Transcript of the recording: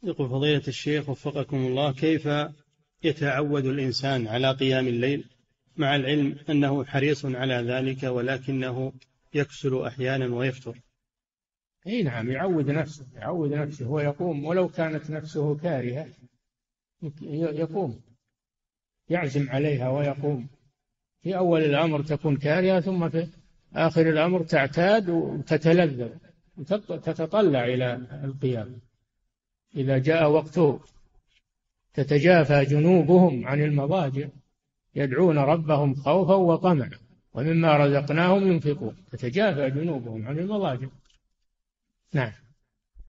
يقول فضيلة الشيخ وفقكم الله، كيف يتعود الإنسان على قيام الليل مع العلم أنه حريص على ذلك ولكنه يكسل أحيانا ويفتر؟ اي نعم، يعود نفسه ويقوم ولو كانت نفسه كارهة، يقوم، يعزم عليها ويقوم. في أول الأمر تكون كارهة، ثم في آخر الأمر تعتاد وتتلذذ وتتطلع إلى القيام إذا جاء وقته. تتجافى جنوبهم عن المضاجع يدعون ربهم خوفا وطمعا ومما رزقناهم ينفقون. تتجافى جنوبهم عن المضاجع. نعم.